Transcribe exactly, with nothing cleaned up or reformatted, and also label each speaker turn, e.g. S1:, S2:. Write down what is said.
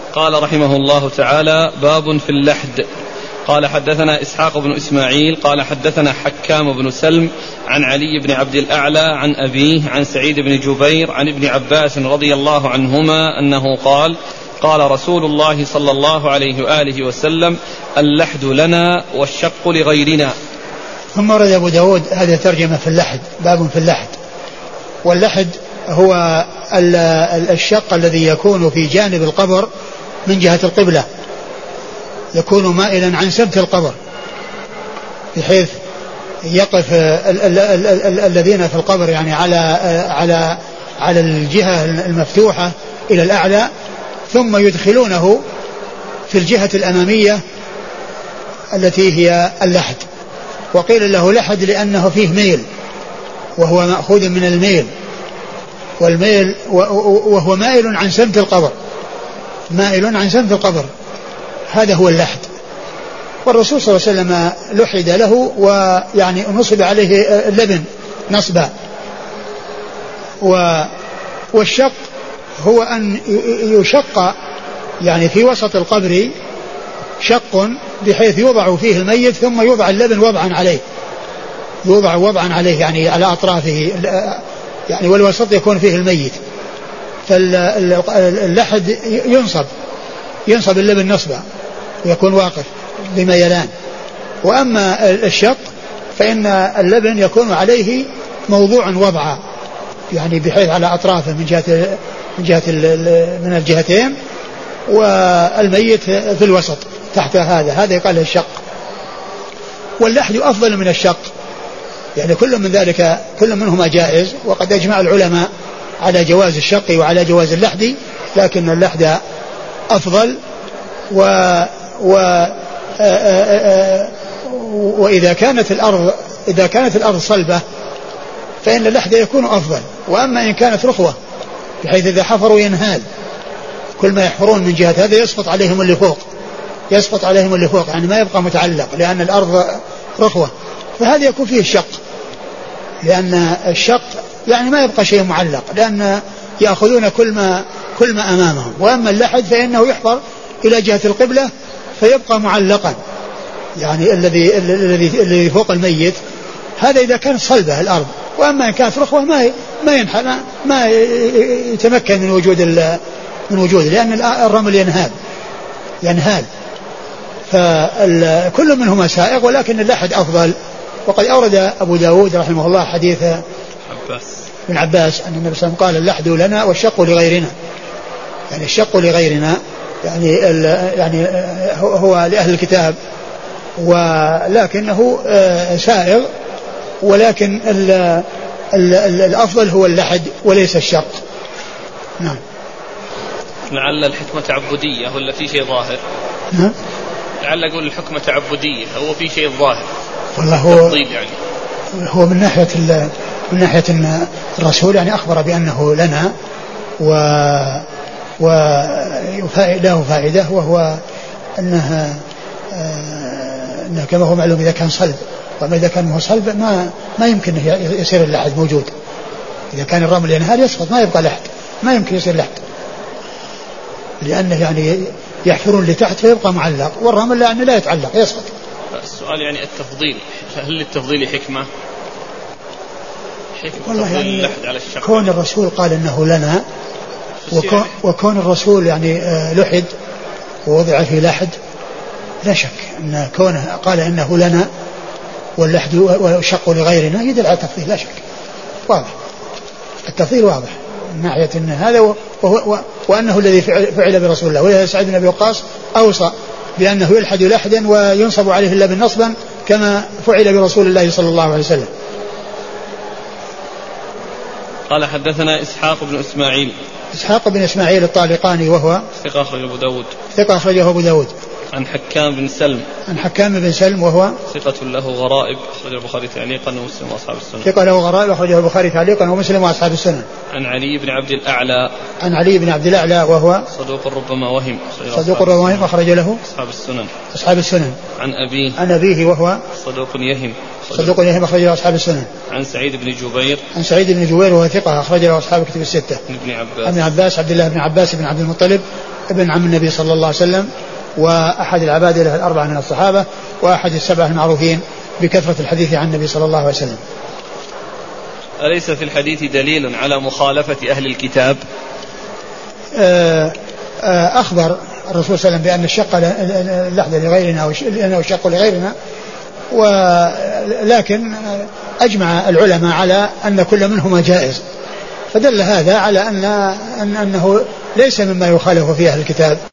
S1: قال رحمه الله تعالى: باب في اللحد. قال حدثنا إسحاق بن إسماعيل قال حدثنا حكام بن سلم عن علي بن عبد الأعلى عن أبيه عن سعيد بن جبير عن ابن عباس رضي الله عنهما أنه قال: قال رسول الله صلى الله عليه وآله وسلم: اللحد لنا والشق لغيرنا.
S2: ثم ورد أبو داود هذه ترجمة في اللحد، باب في اللحد. واللحد هو الشق الذي يكون في جانب القبر من جهة القبلة، يكون مائلا عن سمت القبر بحيث يقف الذين في القبر يعني على على على الجهة المفتوحة إلى الأعلى، ثم يدخلونه في الجهة الأمامية التي هي اللحد. وقيل له لحد لأنه فيه ميل، وهو مأخوذ من الميل، والميل وهو مائل عن سمت القبر، مائل عن سمت القبر، هذا هو اللحد. والرسول صلى الله عليه وسلم لحد له، ويعني نصب عليه اللبن نصبا. والشق هو أن يشق يعني في وسط القبر شق بحيث يوضع فيه الميت ثم يوضع اللبن وضعا عليه، يوضع وضعا عليه يعني على أطرافه يعني، والوسط يكون فيه الميت. فاللحد ينصب ينصب اللبن نصبا ويكون واقف بميلان. وأما الشق فإن اللبن يكون عليه موضوعا وضعا يعني بحيث على أطرافه من جهة من جهة من الجهتين، والميت في الوسط تحت هذا، هذا يقال له الشق. واللحد أفضل من الشق يعني، كل من ذلك كل منهما جائز، وقد أجمع العلماء على جواز الشق وعلى جواز اللحد، لكن اللحد أفضل. و, و آآ آآ وإذا كانت الأرض إذا كانت الأرض صلبة فإن اللحد يكون أفضل. وأما إن كانت رخوة بحيث إذا حفروا ينهال، كل ما يحفرون من جهة هذا يسقط عليهم اللي فوق، يسقط عليهم اللي فوق يعني ما يبقى متعلق، لأن الأرض رخوة، فهذا يكون فيه الشق، لأن الشق يعني ما يبقى شيء معلق، لأن يأخذون كل ما كل ما أمامهم. وأما اللحد فإنه يحفر إلى جهة القبلة فيبقى معلقا يعني الذي الذي الذي فوق الميت، هذا إذا كانت صلبة الأرض. وأما إن كانت رخوة ما ما ينحل ما يتمكن من وجود من وجوده، لأن الرمل ينهال ينهال فكل منهما سائغ، ولكن اللحد أفضل. وقد أورد أبو داود رحمه الله حديث
S1: عباس
S2: بن عباس أن النبي صلى الله عليه وسلم قال: اللحد لنا والشق لغيرنا، يعني الشق لغيرنا يعني يعني هو لأهل الكتاب، ولكنه سائغ، ولكن ال ال ال الأفضل هو اللحد وليس الشق. نعم.
S1: لعل الحكمة تعبدية ولا في شيء ظاهر؟
S2: نعم.
S1: لعل أقول الحكمة تعبدية هو في شيء ظاهر.
S2: والله هو
S1: يعني.
S2: هو من ناحية من ناحية أن الرسول يعني أخبر بأنه لنا و وله فائدة، وهو أنها أنه كما هو معلوم إذا كان صلب، وما إذا كان هو صلب ما ما يمكن يصير اللحد موجود. إذا كان الرمل ينهار يسقط ما يبقى لحد، ما يمكن يصير لحد، لأنه يعني يحفرون لتحت فيبقى معلق، والرمل لأنه لا يتعلق يسقط.
S1: السؤال يعني التفضيل، هل للتفضيل حكمة؟ حكمة
S2: والله يعني
S1: اللحد على الشق.
S2: كون الرسول قال إنه لنا، وكون, وكون الرسول يعني لحد ووضع في لحد، لا شك أن كونه قال إنه لنا واللحد والشق لغيرنا يدل على التفضيل، لا شك، واضح التفضيل واضح من ناحية أن هذا وهو وأنه الذي فعل برسول الله. ولهذا سعد بن أبي وقاص أوصى بأنه يلحد لحدا وينصب عليه اللبن نصبا كما فعل برسول الله صلى الله عليه وسلم.
S1: قال حدثنا إسحاق بن إسماعيل
S2: إسحاق بن إسماعيل الطالقاني وهو
S1: ثقة أخرجه أبو داود
S2: ثقة أخرجه أبو داود.
S1: عن حكام بن سلم
S2: عن حكام بن سلم وهو
S1: ثقة له غرائب أخرجه البخاري تعليقا ومسلم وأصحاب السنن.
S2: ثقة له غرائب أخرجه البخاري تعليقا ومسلم وأصحاب السنن.
S1: عن علي بن عبد الأعلى
S2: عن علي بن عبد الأعلى وهو
S1: صدوق ربما وهم
S2: صدوق ربما وهم أخرج له
S1: أصحاب السنن
S2: أصحاب السنن.
S1: عن أبيه
S2: عن أبيه وهو
S1: صدوق يهم
S2: صدوق يهم أخرج له أصحاب السنن.
S1: عن سعيد بن جبير
S2: عن سعيد بن جبير وهو ثقة أخرج له أصحاب الكتب الستة.
S1: ابن عباس
S2: ابن عباس عبد الله بن عباس بن عبد المطلب ابن عم النبي صلى الله عليه وسلم، وأحد العبادلة الأربعة من الصحابة، وأحد السبعة المعروفين بكثرة الحديث عن النبي صلى الله عليه وسلم.
S1: أليس في الحديث دليل على مخالفة أهل الكتاب؟
S2: أخبر الرسول صلى الله عليه وسلم بأن الشق اللحظة لغيرنا لأنه الشق لغيرنا، ولكن أجمع العلماء على أن كل منهما جائز، فدل هذا على أن أنه ليس مما يخالف فيه أهل الكتاب.